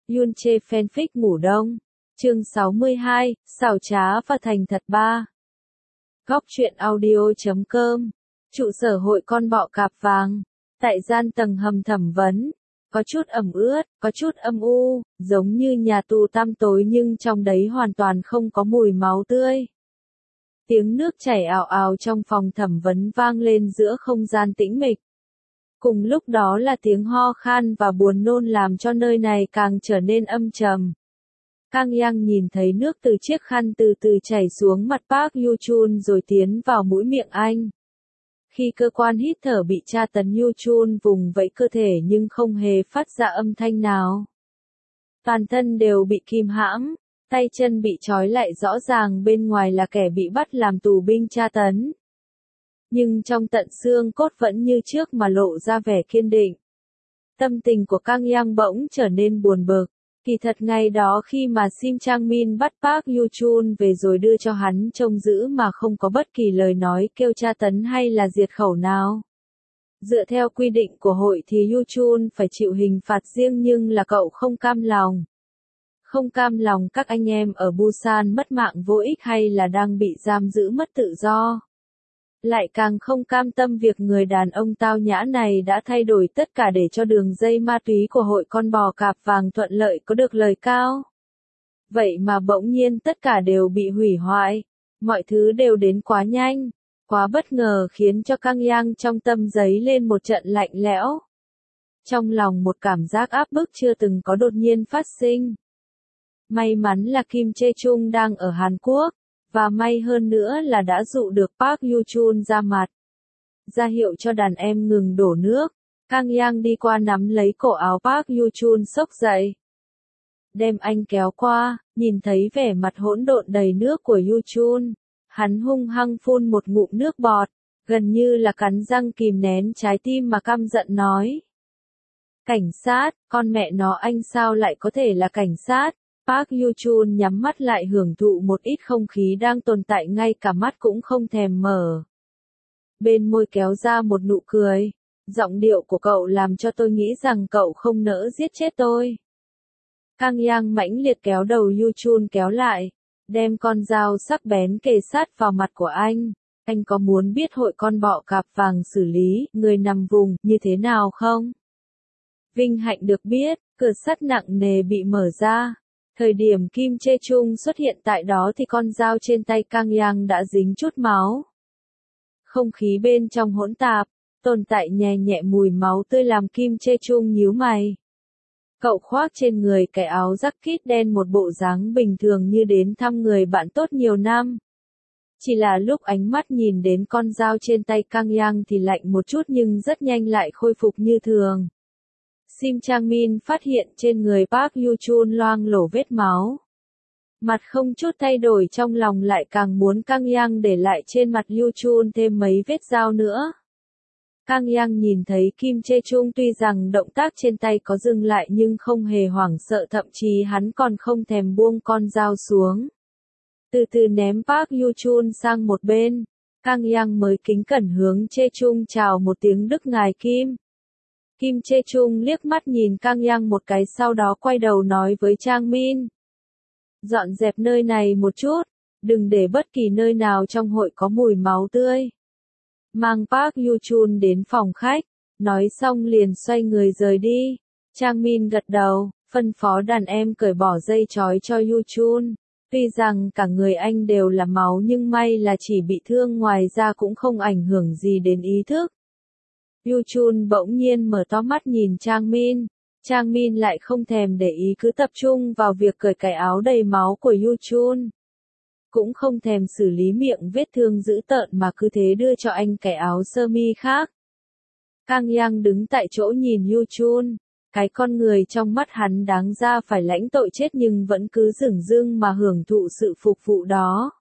Yoon Chae fanfic ngủ đông. Chương 62, xảo trá và thành thật 3. Góc truyện audio.com. Trụ sở hội con bọ cạp vàng. Tại gian tầng hầm thẩm vấn. Có chút ẩm ướt, có chút âm u, giống như nhà tù tăm tối nhưng trong đấy hoàn toàn không có mùi máu tươi. Tiếng nước chảy ào ào trong phòng thẩm vấn vang lên giữa không gian tĩnh mịch. Cùng lúc đó là tiếng ho khan và buồn nôn làm cho nơi này càng trở nên âm trầm. Kang Yang nhìn thấy nước từ chiếc khăn từ từ chảy xuống mặt Park Yoo-chun rồi tiến vào mũi miệng anh. Khi cơ quan hít thở bị tra tấn, Yoo-chun vùng vẫy cơ thể nhưng không hề phát ra âm thanh nào. Toàn thân đều bị kìm hãm, tay chân bị trói lại, rõ ràng bên ngoài là kẻ bị bắt làm tù binh tra tấn. Nhưng trong tận xương cốt vẫn như trước mà lộ ra vẻ kiên định. Tâm tình của Kang Yang bỗng trở nên buồn bực. Kỳ thật ngày đó khi mà Sim Chang Min bắt Park Yoo-chun về rồi đưa cho hắn trông giữ mà không có bất kỳ lời nói kêu tra tấn hay là diệt khẩu nào. Dựa theo quy định của hội thì Yoo-chun phải chịu hình phạt riêng nhưng là cậu không cam lòng. Không cam lòng các anh em ở Busan mất mạng vô ích hay là đang bị giam giữ mất tự do. Lại càng không cam tâm việc người đàn ông tao nhã này đã thay đổi tất cả để cho đường dây ma túy của hội con bò cạp vàng thuận lợi có được lời cao. Vậy mà bỗng nhiên tất cả đều bị hủy hoại, mọi thứ đều đến quá nhanh, quá bất ngờ khiến cho Kang Yang trong tâm dấy lên một trận lạnh lẽo. Trong lòng một cảm giác áp bức chưa từng có đột nhiên phát sinh. May mắn là Kim Chae Chung đang ở Hàn Quốc. Và may hơn nữa là đã dụ được Park Yoo-chun ra mặt. Ra hiệu cho đàn em ngừng đổ nước. Kang Yang đi qua nắm lấy cổ áo Park Yoo-chun xốc dậy. Đem anh kéo qua, nhìn thấy vẻ mặt hỗn độn đầy nước của Yoo-chun. Hắn hung hăng phun một ngụm nước bọt, gần như là cắn răng kìm nén trái tim mà căm giận nói. Cảnh sát, con mẹ nó anh sao lại có thể là cảnh sát? Park Yoo-chun nhắm mắt lại hưởng thụ một ít không khí đang tồn tại, ngay cả mắt cũng không thèm mở. Bên môi kéo ra một nụ cười. Giọng điệu của cậu làm cho tôi nghĩ rằng cậu không nỡ giết chết tôi. Kang Yang mãnh liệt kéo đầu Yoo-chun kéo lại, đem con dao sắc bén kề sát vào mặt của anh. Anh có muốn biết hội con bọ cạp vàng xử lý người nằm vùng như thế nào không? Vinh hạnh được biết, cửa sắt nặng nề bị mở ra. Thời điểm Kim Chae Chung xuất hiện tại đó thì con dao trên tay Kang Yang đã dính chút máu. Không khí bên trong hỗn tạp, tồn tại nhẹ nhẹ mùi máu tươi làm Kim Chae Chung nhíu mày. Cậu khoác trên người cái áo jacket đen một bộ dáng bình thường như đến thăm người bạn tốt nhiều năm. Chỉ là lúc ánh mắt nhìn đến con dao trên tay Kang Yang thì lạnh một chút nhưng rất nhanh lại khôi phục như thường. Sim Chang Min phát hiện trên người Park Yoo-chun loang lổ vết máu. Mặt không chút thay đổi, trong lòng lại càng muốn Kang Yang để lại trên mặt Yoo-chun thêm mấy vết dao nữa. Kang Yang nhìn thấy Kim Chae Chung tuy rằng động tác trên tay có dừng lại nhưng không hề hoảng sợ, thậm chí hắn còn không thèm buông con dao xuống. Từ từ ném Park Yoo-chun sang một bên, Kang Yang mới kính cẩn hướng Chae Chung chào một tiếng Đức ngài Kim. Kim Chae Chung liếc mắt nhìn Kang Yang một cái, sau đó quay đầu nói với Chang Min. Dọn dẹp nơi này một chút, đừng để bất kỳ nơi nào trong hội có mùi máu tươi. Mang Park Yoo-chun đến phòng khách, nói xong liền xoay người rời đi. Chang Min gật đầu, phân phó đàn em cởi bỏ dây trói cho Yoo-chun. Tuy rằng cả người anh đều là máu nhưng may là chỉ bị thương, ngoài ra cũng không ảnh hưởng gì đến ý thức. Yoo-chun bỗng nhiên mở to mắt nhìn Chang Min. Chang Min lại không thèm để ý, cứ tập trung vào việc cởi cái áo đầy máu của Yoo-chun. Cũng không thèm xử lý miệng vết thương dữ tợn mà cứ thế đưa cho anh cái áo sơ mi khác. Kang Yang đứng tại chỗ nhìn Yoo-chun. Cái con người trong mắt hắn đáng ra phải lãnh tội chết nhưng vẫn cứ dửng dưng mà hưởng thụ sự phục vụ đó.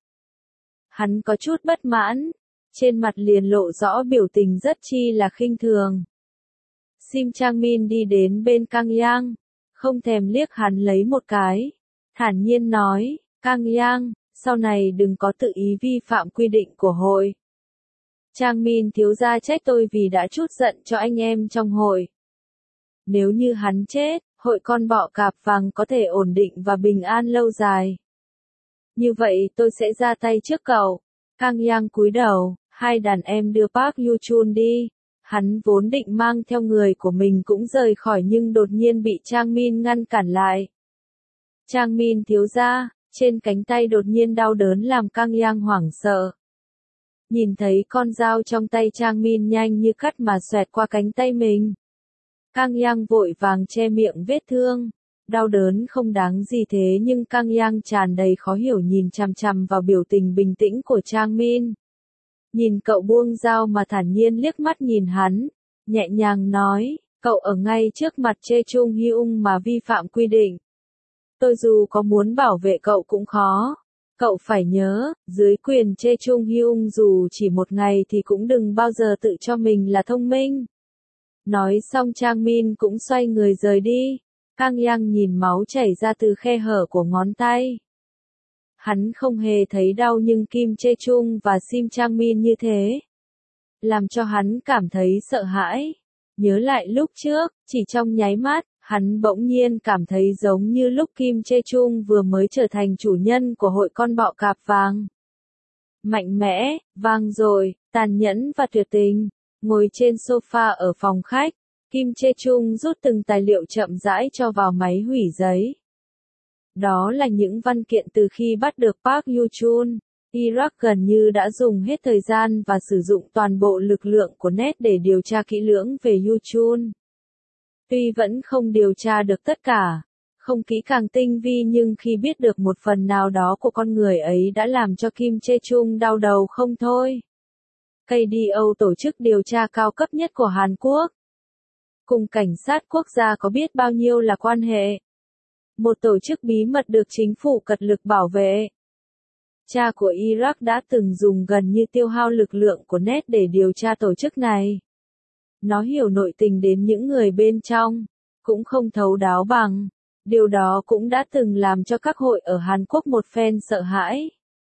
Hắn có chút bất mãn. Trên mặt liền lộ rõ biểu tình rất chi là khinh thường. Sim Chang Min đi đến bên Kang Yang, không thèm liếc hắn lấy một cái. Thản nhiên nói, Kang Yang, sau này đừng có tự ý vi phạm quy định của hội. Chang Min thiếu gia trách tôi vì đã chút giận cho anh em trong hội. Nếu như hắn chết, hội con bọ cạp vàng có thể ổn định và bình an lâu dài. Như vậy tôi sẽ ra tay trước cậu. Kang Yang cúi đầu, hai đàn em đưa Park Yu-chun đi. Hắn vốn định mang theo người của mình cũng rời khỏi nhưng đột nhiên bị Trang Min ngăn cản lại. Trang Min thiếu gia, trên cánh tay đột nhiên đau đớn làm Kang Yang hoảng sợ. Nhìn thấy con dao trong tay Trang Min nhanh như cắt mà xoẹt qua cánh tay mình. Kang Yang vội vàng che miệng vết thương. Đau đớn không đáng gì thế nhưng Kang Yang tràn đầy khó hiểu nhìn chằm chằm vào biểu tình bình tĩnh của Trang Min. Nhìn cậu buông dao mà thản nhiên liếc mắt nhìn hắn, nhẹ nhàng nói, cậu ở ngay trước mặt Chê Chung Hyung mà vi phạm quy định. Tôi dù có muốn bảo vệ cậu cũng khó. Cậu phải nhớ, dưới quyền Chê Chung Hyung dù chỉ một ngày thì cũng đừng bao giờ tự cho mình là thông minh. Nói xong Trang Min cũng xoay người rời đi. Kang Yang nhìn máu chảy ra từ khe hở của ngón tay. Hắn không hề thấy đau nhưng Kim Chê Chung và Sim Trang Min như thế. Làm cho hắn cảm thấy sợ hãi. Nhớ lại lúc trước, chỉ trong nháy mắt, hắn bỗng nhiên cảm thấy giống như lúc Kim Chê Chung vừa mới trở thành chủ nhân của hội con bọ cạp vàng. Mạnh mẽ, vang dội, tàn nhẫn và tuyệt tình. Ngồi trên sofa ở phòng khách, Kim Chê Chung rút từng tài liệu chậm rãi cho vào máy hủy giấy. Đó là những văn kiện từ khi bắt được Park Yu-chun. Iraq gần như đã dùng hết thời gian và sử dụng toàn bộ lực lượng của NET để điều tra kỹ lưỡng về Yu-chun. Tuy vẫn không điều tra được tất cả, không kỹ càng tinh vi nhưng khi biết được một phần nào đó của con người ấy đã làm cho Kim Chê Chung đau đầu không thôi. KDO tổ chức điều tra cao cấp nhất của Hàn Quốc. Cùng cảnh sát quốc gia có biết bao nhiêu là quan hệ. Một tổ chức bí mật được chính phủ cật lực bảo vệ. Cha của Iraq đã từng dùng gần như tiêu hao lực lượng của NET để điều tra tổ chức này. Nó hiểu nội tình đến những người bên trong, cũng không thấu đáo bằng. Điều đó cũng đã từng làm cho các hội ở Hàn Quốc một phen sợ hãi.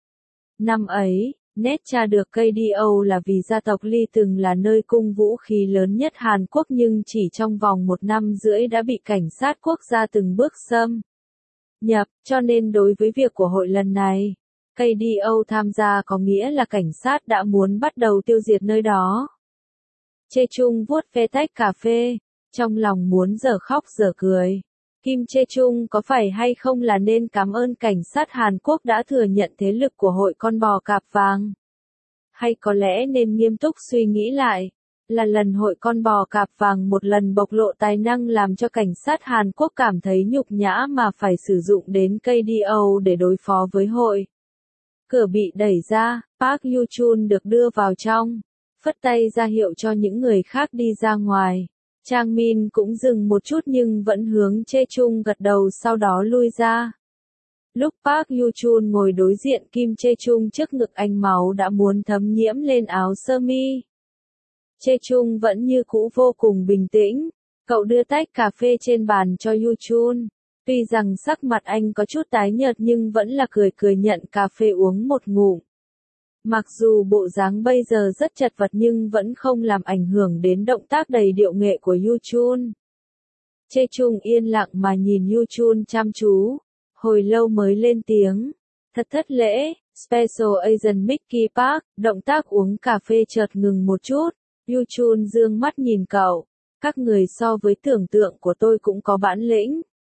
Năm ấy, NET tra được KDO là vì gia tộc Lee từng là nơi cung vũ khí lớn nhất Hàn Quốc nhưng chỉ trong vòng 1 năm rưỡi đã bị cảnh sát quốc gia từng bước xâm nhập, cho nên đối với việc của hội lần này, KDO tham gia có nghĩa là cảnh sát đã muốn bắt đầu tiêu diệt nơi đó. Chê Chung vuốt ve tách cà phê, trong lòng muốn dở khóc dở cười. Kim Chê Chung có phải hay không là nên cảm ơn cảnh sát Hàn Quốc đã thừa nhận thế lực của hội con bò cạp vàng? Hay có lẽ nên nghiêm túc suy nghĩ lại, là lần hội con bò cạp vàng một lần bộc lộ tài năng làm cho cảnh sát Hàn Quốc cảm thấy nhục nhã mà phải sử dụng đến KDO để đối phó với hội. Cửa bị đẩy ra, Park Yu-chun được đưa vào trong, phất tay ra hiệu cho những người khác đi ra ngoài. Trang Min cũng dừng một chút nhưng vẫn hướng Chê Chung gật đầu sau đó lui ra. Lúc Park Yu-chun ngồi đối diện Kim Chê Chung trước ngực anh máu đã muốn thấm nhiễm lên áo sơ mi. Chê Chung vẫn như cũ vô cùng bình tĩnh. Cậu đưa tách cà phê trên bàn cho Yu-chun. Tuy rằng sắc mặt anh có chút tái nhợt nhưng vẫn là cười cười nhận cà phê uống một ngụm. Mặc dù bộ dáng bây giờ rất chật vật nhưng vẫn không làm ảnh hưởng đến động tác đầy điệu nghệ của Yu-chun. Chê Chung yên lặng mà nhìn Yu-chun chăm chú, hồi lâu mới lên tiếng. Thật thất lễ, Special Agent Mickey Park, động tác uống cà phê chợt ngừng một chút. Yu-chun dương mắt nhìn cậu. Các người so với tưởng tượng của tôi cũng có bản lĩnh.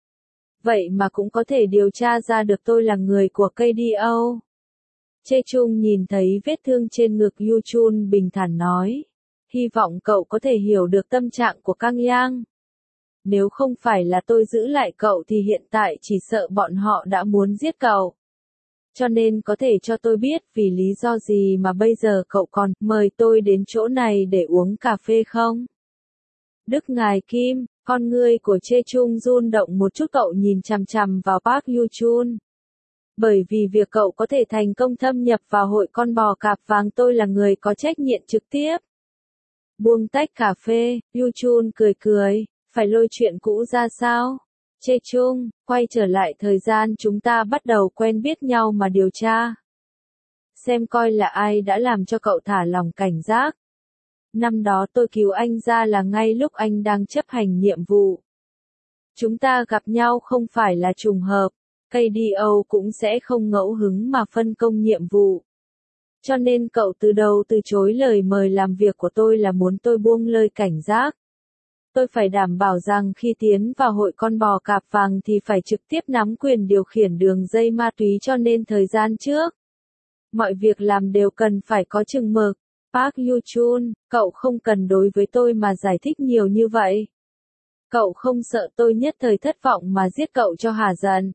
Vậy mà cũng có thể điều tra ra được tôi là người của KDO. Chê Chung nhìn thấy vết thương trên ngực Yu-chun bình thản nói. Hy vọng cậu có thể hiểu được tâm trạng của Kang Yang. Nếu không phải là tôi giữ lại cậu thì hiện tại chỉ sợ bọn họ đã muốn giết cậu. Cho nên có thể cho tôi biết vì lý do gì mà bây giờ cậu còn mời tôi đến chỗ này để uống cà phê không? Đức ngài Kim, con ngươi của Chê Chung run động một chút cậu nhìn chằm chằm vào Park Yu-chun. Bởi vì việc cậu có thể thành công thâm nhập vào hội con bò cạp vàng tôi là người có trách nhiệm trực tiếp. Buông tách cà phê, Yu-chun cười cười, phải lôi chuyện cũ ra sao? Chê Chung, quay trở lại thời gian chúng ta bắt đầu quen biết nhau mà điều tra. Xem coi là ai đã làm cho cậu thả lòng cảnh giác. Năm đó tôi cứu anh ra là ngay lúc anh đang chấp hành nhiệm vụ. Chúng ta gặp nhau không phải là trùng hợp, KDO cũng sẽ không ngẫu hứng mà phân công nhiệm vụ. Cho nên cậu từ đầu từ chối lời mời làm việc của tôi là muốn tôi buông lơi cảnh giác. Tôi phải đảm bảo rằng khi tiến vào hội con bò cạp vàng thì phải trực tiếp nắm quyền điều khiển đường dây ma túy, cho nên thời gian trước. Mọi việc làm đều cần phải có chừng mực. Park Yoo-chun, cậu không cần đối với tôi mà giải thích nhiều như vậy. Cậu không sợ tôi nhất thời thất vọng mà giết cậu cho hả giận.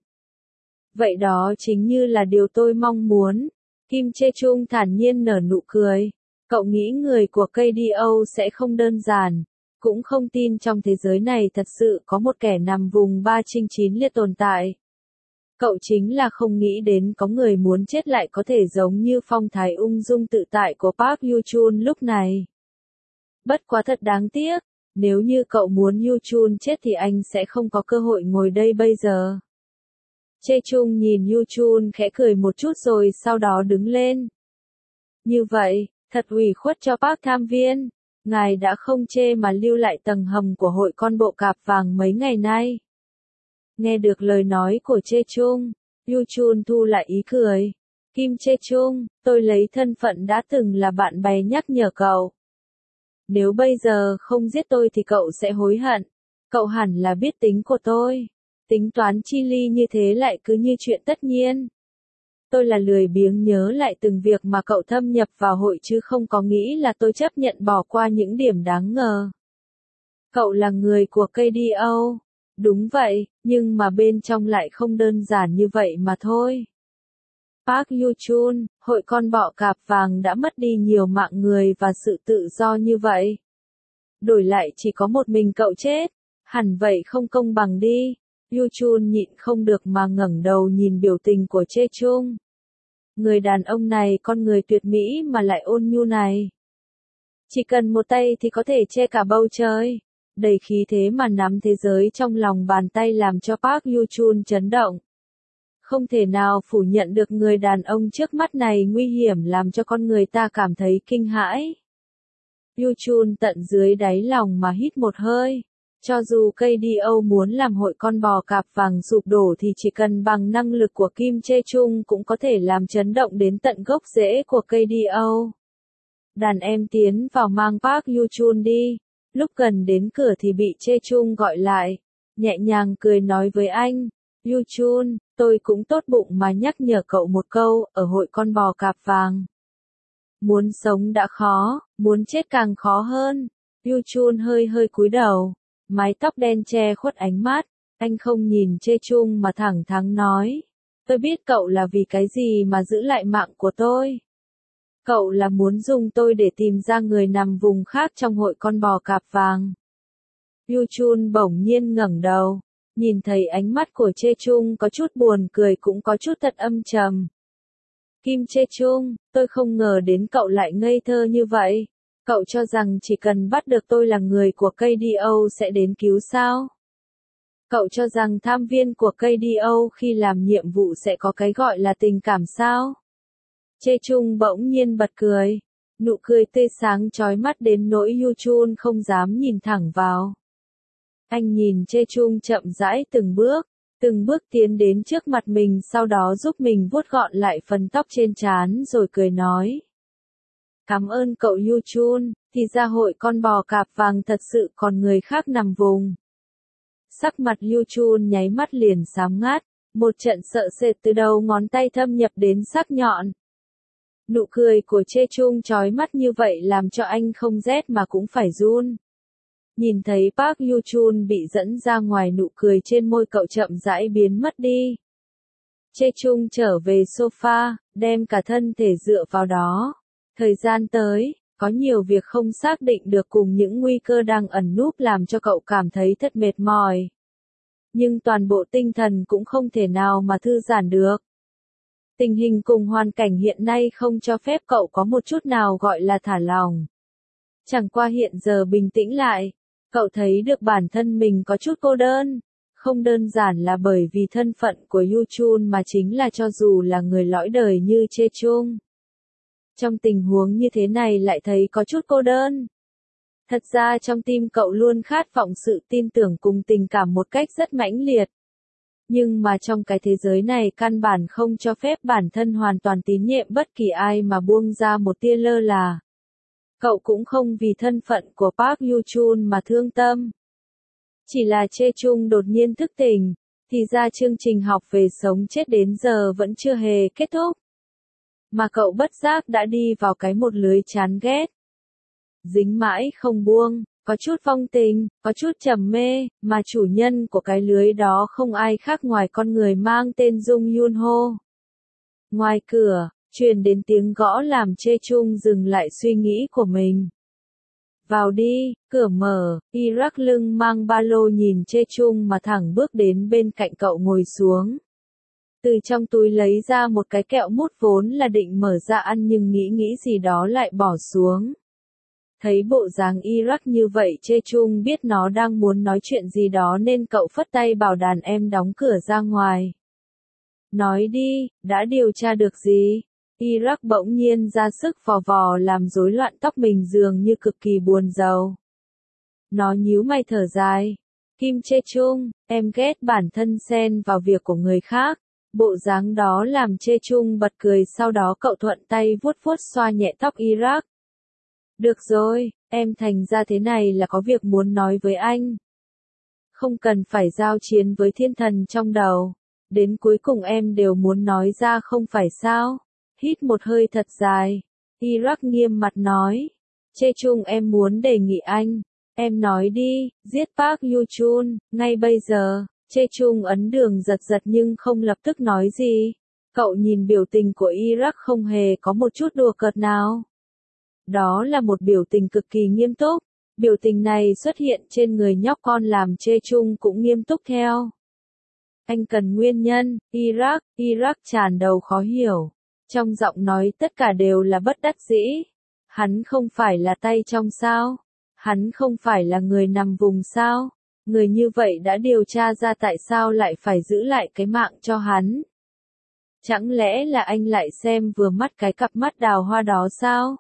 Vậy đó chính như là điều tôi mong muốn. Kim Chae-chung thản nhiên nở nụ cười. Cậu nghĩ người của KDO sẽ không đơn giản. Cũng không tin trong thế giới này thật sự có một kẻ nằm vùng 3/9 liệt tồn tại. Cậu chính là không nghĩ đến có người muốn chết lại có thể giống như phong thái ung dung tự tại của Park Yoo-chun lúc này. Bất quá thật đáng tiếc, nếu như cậu muốn Yoo-chun chết thì anh sẽ không có cơ hội ngồi đây bây giờ. Chae-chung nhìn Yoo-chun khẽ cười một chút rồi sau đó đứng lên. Như vậy, thật ủy khuất cho Park tham viên. Ngài đã không chê mà lưu lại tầng hầm của hội con bộ cạp vàng mấy ngày nay. Nghe được lời nói của Chae-chung, Yoo-chun thu lại ý cười. Kim Chae-chung, tôi lấy thân phận đã từng là bạn bè nhắc nhở cậu. Nếu bây giờ không giết tôi thì cậu sẽ hối hận. Cậu hẳn là biết tính của tôi. Tính toán chi ly như thế lại cứ như chuyện tất nhiên. Tôi là lười biếng nhớ lại từng việc mà cậu thâm nhập vào hội chứ không có nghĩ là tôi chấp nhận bỏ qua những điểm đáng ngờ. Cậu là người của KDO. Đúng vậy, nhưng mà bên trong lại không đơn giản như vậy mà thôi. Park Yoo-chun, hội con bọ cạp vàng đã mất đi nhiều mạng người và sự tự do như vậy. Đổi lại chỉ có một mình cậu chết, hẳn vậy không công bằng đi. Yoo-chun nhịn không được mà ngẩng đầu nhìn biểu tình của Chae-chung. Người đàn ông này con người tuyệt mỹ mà lại ôn nhu này. Chỉ cần một tay thì có thể che cả bầu trời. Đầy khí thế mà nắm thế giới trong lòng bàn tay làm cho Park Yoo-chun chấn động. Không thể nào phủ nhận được người đàn ông trước mắt này nguy hiểm làm cho con người ta cảm thấy kinh hãi. Yoo-chun tận dưới đáy lòng mà hít một hơi. Cho dù KDO muốn làm hội con bò cạp vàng sụp đổ thì chỉ cần bằng năng lực của Kim Chae-chung cũng có thể làm chấn động đến tận gốc rễ của KDO. Đàn em tiến vào mang Park Yoo-chun đi. Lúc gần đến cửa thì bị Chae-chung gọi lại. Nhẹ nhàng cười nói với anh. Yoo-chun, tôi cũng tốt bụng mà nhắc nhở cậu một câu, ở hội con bò cạp vàng. Muốn sống đã khó, muốn chết càng khó hơn. Yoo-chun hơi hơi cúi đầu. Mái tóc đen che khuất ánh mắt, anh không nhìn Chae-chung mà thẳng thắn nói. Tôi biết cậu là vì cái gì mà giữ lại mạng của tôi. Cậu là muốn dùng tôi để tìm ra người nằm vùng khác trong hội con bò cạp vàng. Yoo-chun bỗng nhiên ngẩng đầu, nhìn thấy ánh mắt của Chae-chung có chút buồn cười cũng có chút thật âm trầm. Kim Chae-chung, tôi không ngờ đến cậu lại ngây thơ như vậy. Cậu cho rằng chỉ cần bắt được tôi là người của KDO sẽ đến cứu sao? Cậu cho rằng tham viên của KDO khi làm nhiệm vụ sẽ có cái gọi là tình cảm sao? Chae-chung bỗng nhiên bật cười. Nụ cười tươi sáng chói mắt đến nỗi Yoo-chun không dám nhìn thẳng vào. Anh nhìn Chae-chung chậm rãi từng bước tiến đến trước mặt mình sau đó giúp mình vuốt gọn lại phần tóc trên trán rồi cười nói. Cảm ơn cậu Yoo-chun, thì ra hội con bò cạp vàng thật sự còn người khác nằm vùng. Sắc mặt Yoo-chun nháy mắt liền xám ngát, một trận sợ sệt từ đầu ngón tay thâm nhập đến sắc nhọn. Nụ cười của Chae-chung chói mắt như vậy làm cho anh không rét mà cũng phải run. Nhìn thấy Park Yoo-chun bị dẫn ra ngoài, nụ cười trên môi cậu chậm rãi biến mất đi. Chae-chung trở về sofa, đem cả thân thể dựa vào đó. Thời gian tới, có nhiều việc không xác định được cùng những nguy cơ đang ẩn núp làm cho cậu cảm thấy thật mệt mỏi. Nhưng toàn bộ tinh thần cũng không thể nào mà thư giãn được. Tình hình cùng hoàn cảnh hiện nay không cho phép cậu có một chút nào gọi là thả lỏng. Chẳng qua hiện giờ bình tĩnh lại, cậu thấy được bản thân mình có chút cô đơn. Không đơn giản là bởi vì thân phận của Yoo-chun mà chính là cho dù là người lõi đời như Chae-chung. Trong tình huống như thế này lại thấy có chút cô đơn. Thật ra trong tim cậu luôn khát vọng sự tin tưởng cùng tình cảm một cách rất mãnh liệt. Nhưng mà trong cái thế giới này căn bản không cho phép bản thân hoàn toàn tín nhiệm bất kỳ ai mà buông ra một tia lơ là. Cậu cũng không vì thân phận của Park Yoo-chun mà thương tâm. Chỉ là Chae Chung đột nhiên thức tỉnh, thì ra chương trình học về sống chết đến giờ vẫn chưa hề kết thúc. Mà cậu bất giác đã đi vào cái một lưới chán ghét. Dính mãi không buông, có chút vong tình, có chút trầm mê, mà chủ nhân của cái lưới đó không ai khác ngoài con người mang tên Jung Yoon Ho. Ngoài cửa, truyền đến tiếng gõ làm Chae Chung dừng lại suy nghĩ của mình. Vào đi, cửa mở, Iraq lưng mang ba lô nhìn Chae Chung mà thẳng bước đến bên cạnh cậu ngồi xuống. Từ trong túi lấy ra một cái kẹo mút vốn là định mở ra ăn nhưng nghĩ gì đó lại bỏ xuống. Thấy bộ dáng Iraq như vậy Chae Chung biết nó đang muốn nói chuyện gì đó nên cậu phất tay bảo đàn em đóng cửa ra ngoài. Nói đi, đã điều tra được gì? Iraq bỗng nhiên ra sức vò vò làm rối loạn tóc mình dường như cực kỳ buồn rầu. Nó nhíu mày thở dài. Kim Chae Chung, em ghét bản thân xen vào việc của người khác. Bộ dáng đó làm Chae Chung bật cười sau đó cậu thuận tay vuốt vuốt xoa nhẹ tóc Iraq. Được rồi, em thành ra thế này là có việc muốn nói với anh. Không cần phải giao chiến với thiên thần trong đầu. Đến cuối cùng em đều muốn nói ra không phải sao? Hít một hơi thật dài. Iraq nghiêm mặt nói. Chae Chung em muốn đề nghị anh. Em nói đi, giết Park Yoo-chun, ngay bây giờ. Chae Chung ấn đường giật giật nhưng không lập tức nói gì. Cậu nhìn biểu tình của Iraq không hề có một chút đùa cợt nào. Đó là một biểu tình cực kỳ nghiêm túc. Biểu tình này xuất hiện trên người nhóc con làm Chae Chung cũng nghiêm túc theo. Anh cần nguyên nhân, Iraq tràn đầu khó hiểu. Trong giọng nói tất cả đều là bất đắc dĩ. Hắn không phải là tay trong sao? Hắn không phải là người nằm vùng sao? Người như vậy đã điều tra ra tại sao lại phải giữ lại cái mạng cho hắn? Chẳng lẽ là anh lại xem vừa mắt cái cặp mắt đào hoa đó sao?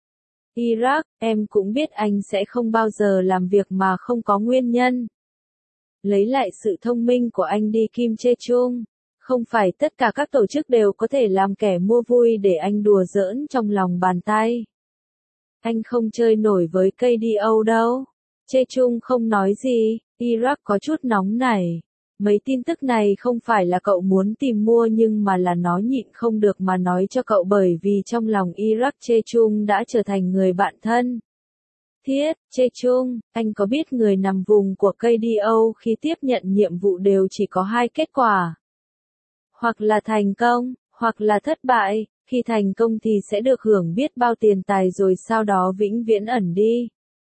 Iraq, em cũng biết anh sẽ không bao giờ làm việc mà không có nguyên nhân. Lấy lại sự thông minh của anh đi Kim Chae Chung. Không phải tất cả các tổ chức đều có thể làm kẻ mua vui để anh đùa giỡn trong lòng bàn tay. Anh không chơi nổi với KDO đâu. Chae Chung không nói gì, Iraq có chút nóng nảy. Mấy tin tức này không phải là cậu muốn tìm mua nhưng mà là nó nhịn không được mà nói cho cậu bởi vì trong lòng Iraq Chae Chung đã trở thành người bạn thân. Thiết, Chae Chung, anh có biết người nằm vùng của KDO khi tiếp nhận nhiệm vụ đều chỉ có hai kết quả. Hoặc là thành công, hoặc là thất bại, khi thành công thì sẽ được hưởng biết bao tiền tài rồi sau đó vĩnh viễn ẩn đi.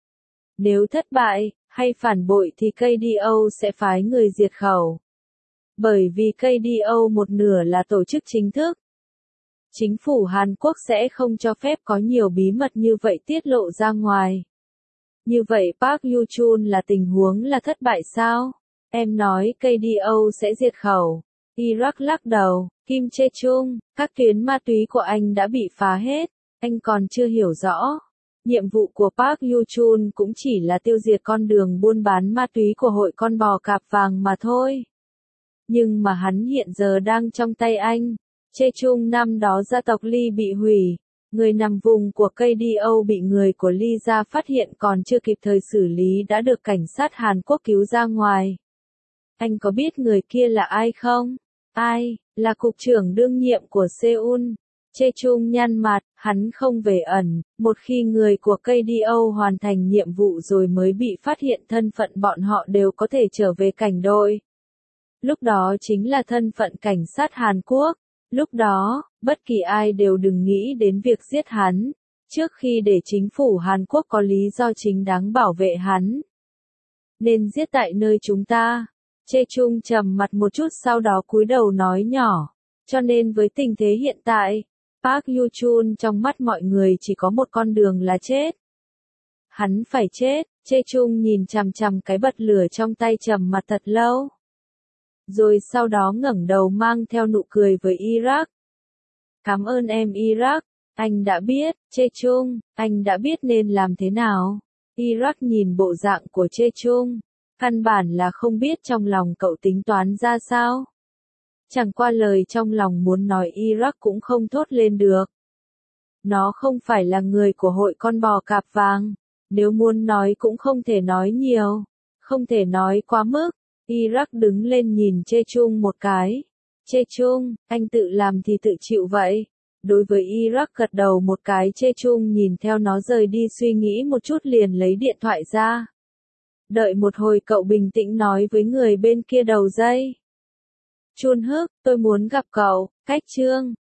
Nếu thất bại, hay phản bội thì KDO sẽ phái người diệt khẩu. Bởi vì KDO một nửa là tổ chức chính thức. Chính phủ Hàn Quốc sẽ không cho phép có nhiều bí mật như vậy tiết lộ ra ngoài. Như vậy Park Yoo-chun là tình huống là thất bại sao? Em nói KDO sẽ diệt khẩu. Iraq lắc đầu, Kim Chae Chung, các tuyến ma túy của anh đã bị phá hết, anh còn chưa hiểu rõ. Nhiệm vụ của Park Yoo-chun cũng chỉ là tiêu diệt con đường buôn bán ma túy của hội con bò cạp vàng mà thôi. Nhưng mà hắn hiện giờ đang trong tay anh. Chae Chung năm đó gia tộc Lee bị hủy. Người nằm vùng của KDO bị người của Lee gia phát hiện còn chưa kịp thời xử lý đã được cảnh sát Hàn Quốc cứu ra ngoài. Anh có biết người kia là ai không? Ai? Là cục trưởng đương nhiệm của Seoul. Chae Chung nhăn mặt, hắn không về ẩn, một khi người của KDO hoàn thành nhiệm vụ rồi mới bị phát hiện thân phận bọn họ đều có thể trở về cảnh đội. Lúc đó chính là thân phận cảnh sát Hàn Quốc. Lúc đó, bất kỳ ai đều đừng nghĩ đến việc giết hắn, trước khi để chính phủ Hàn Quốc có lý do chính đáng bảo vệ hắn. Nên giết tại nơi chúng ta. Chae Chung trầm mặt một chút sau đó cúi đầu nói nhỏ. Cho nên với tình thế hiện tại, Park Yoo-chun trong mắt mọi người chỉ có một con đường là chết. Hắn phải chết. Chae Chung nhìn chằm chằm cái bật lửa trong tay trầm mặt thật lâu. Rồi sau đó ngẩng đầu mang theo nụ cười với Iraq. Cảm ơn em Iraq, anh đã biết, Chae Chung, anh đã biết nên làm thế nào. Iraq nhìn bộ dạng của Chê Chung, căn bản là không biết trong lòng cậu tính toán ra sao. Chẳng qua lời trong lòng muốn nói Iraq cũng không thốt lên được. Nó không phải là người của hội con bò cạp vàng, nếu muốn nói cũng không thể nói nhiều, không thể nói quá mức. Iraq đứng lên nhìn Chê Chung một cái. Chê Chung, anh tự làm thì tự chịu vậy. Đối với Iraq gật đầu một cái. Chê Chung nhìn theo nó rời đi, suy nghĩ một chút liền lấy điện thoại ra. Đợi một hồi cậu bình tĩnh nói với người bên kia đầu dây. Chun Hức, tôi muốn gặp cậu, Cách Trương.